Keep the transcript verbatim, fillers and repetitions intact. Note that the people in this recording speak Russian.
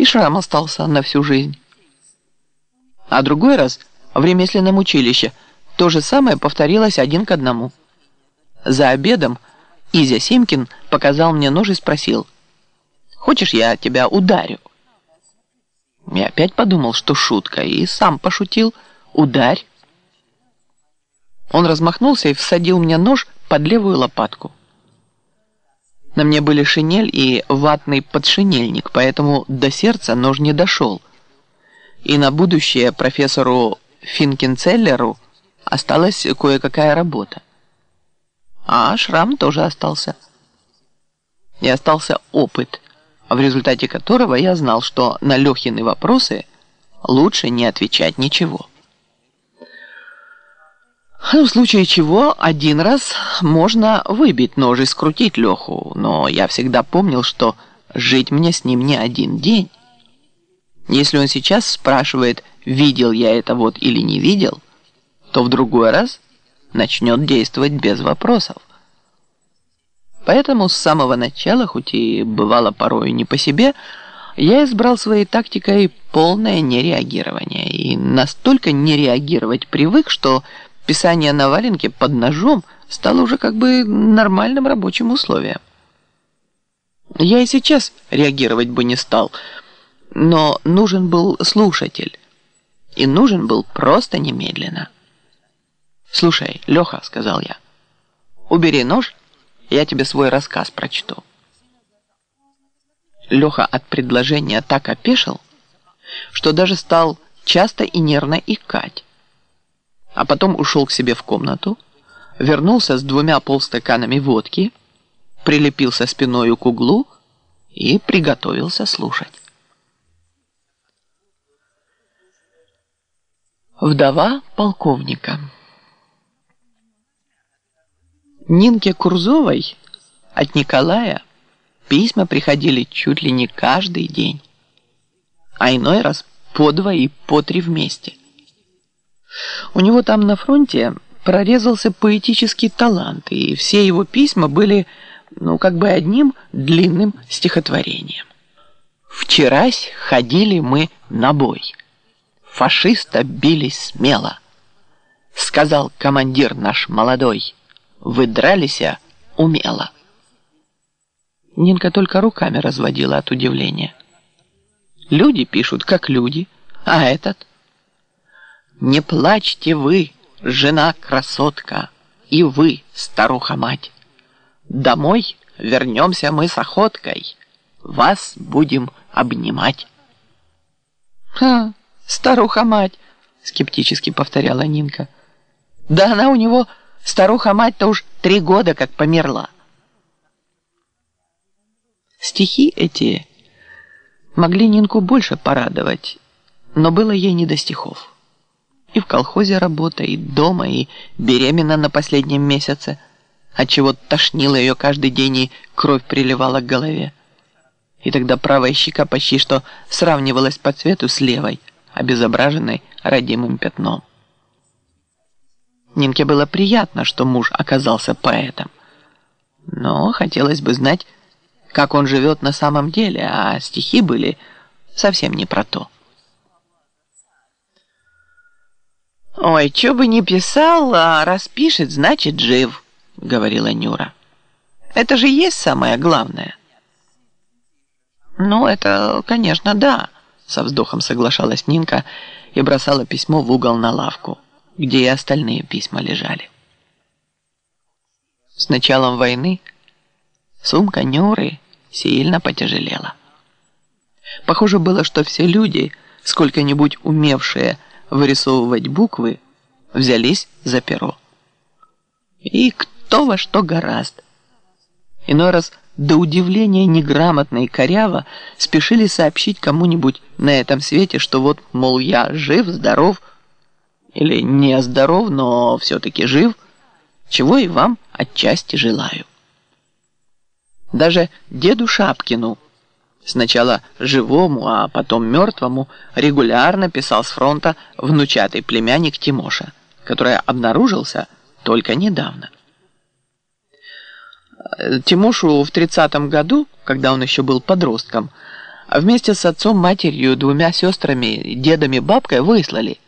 и шрам остался на всю жизнь. А другой раз в ремесленном училище то же самое повторилось один к одному. За обедом Изя Симкин показал мне нож и спросил: «Хочешь, я тебя ударю?» Я опять подумал, что шутка, и сам пошутил: «Ударь». Он размахнулся и всадил мне нож под левую лопатку. На мне были шинель и ватный подшинельник, поэтому до сердца нож не дошел. И на будущее профессору Финкенцеллеру осталась кое-какая работа. А шрам тоже остался. И остался опыт, в результате которого я знал, что на Лехины вопросы лучше не отвечать ничего. Ну, в случае чего, один раз можно выбить нож и скрутить Леху, но я всегда помнил, что жить мне с ним не один день. Если он сейчас спрашивает, видел я это вот или не видел, то в другой раз начнет действовать без вопросов. Поэтому с самого начала, хоть и бывало порою не по себе, я избрал своей тактикой полное нереагирование. И настолько не реагировать привык, что писание на валенке под ножом стало уже как бы нормальным рабочим условием. Я и сейчас реагировать бы не стал, но нужен был слушатель. И нужен был просто немедленно. «Слушай, Леха», — сказал я, — «убери нож, я тебе свой рассказ прочту». Леха от предложения так опешил, что даже стал часто и нервно икать. А потом ушел к себе в комнату, вернулся с двумя полстаканами водки, прилепился спиною к углу и приготовился слушать. Вдова полковника. Нинке Курзовой от Николая письма приходили чуть ли не каждый день, а иной раз по два и по три вместе. У него там на фронте прорезался поэтический талант, и все его письма были, ну, как бы одним длинным стихотворением. «Вчерась ходили мы на бой. Фашиста били смело. Сказал командир наш молодой: вы дрались умело». Нинка только руками разводила от удивления. Люди пишут, как люди, а этот... «Не плачьте вы, жена-красотка, и вы, старуха-мать. Домой вернемся мы с охоткой, вас будем обнимать». «Ха, старуха-мать», — скептически повторяла Нинка. «Да она у него, старуха-мать-то, уж три года как померла». Стихи эти могли Нинку больше порадовать, но было ей не до стихов. И в колхозе работа, и дома, и беременна на последнем месяце, отчего тошнило ее каждый день и кровь приливала к голове. И тогда правая щека почти что сравнивалась по цвету с левой, обезображенной родимым пятном. Нинке было приятно, что муж оказался поэтом, но хотелось бы знать, как он живет на самом деле, а стихи были совсем не про то. «Ой, что бы ни писал, а раз пишет, значит жив», — говорила Нюра. «Это же есть самое главное». «Ну, это, конечно, да», — со вздохом соглашалась Нинка и бросала письмо в угол на лавку, где и остальные письма лежали. С началом войны сумка Нюры сильно потяжелела. Похоже было, что все люди, сколько-нибудь умевшие вырисовывать буквы, взялись за перо. И кто во что горазд. Иной раз до удивления неграмотно и коряво спешили сообщить кому-нибудь на этом свете, что вот, мол, я жив, здоров, или не здоров, но все-таки жив, чего и вам отчасти желаю. Даже деду Шапкину, сначала живому, а потом мертвому, регулярно писал с фронта внучатый племянник Тимоша, который обнаружился только недавно. Тимошу в тридцатом году, когда он еще был подростком, А вместе с отцом, матерью, двумя сестрами, дедом и бабкой выслали.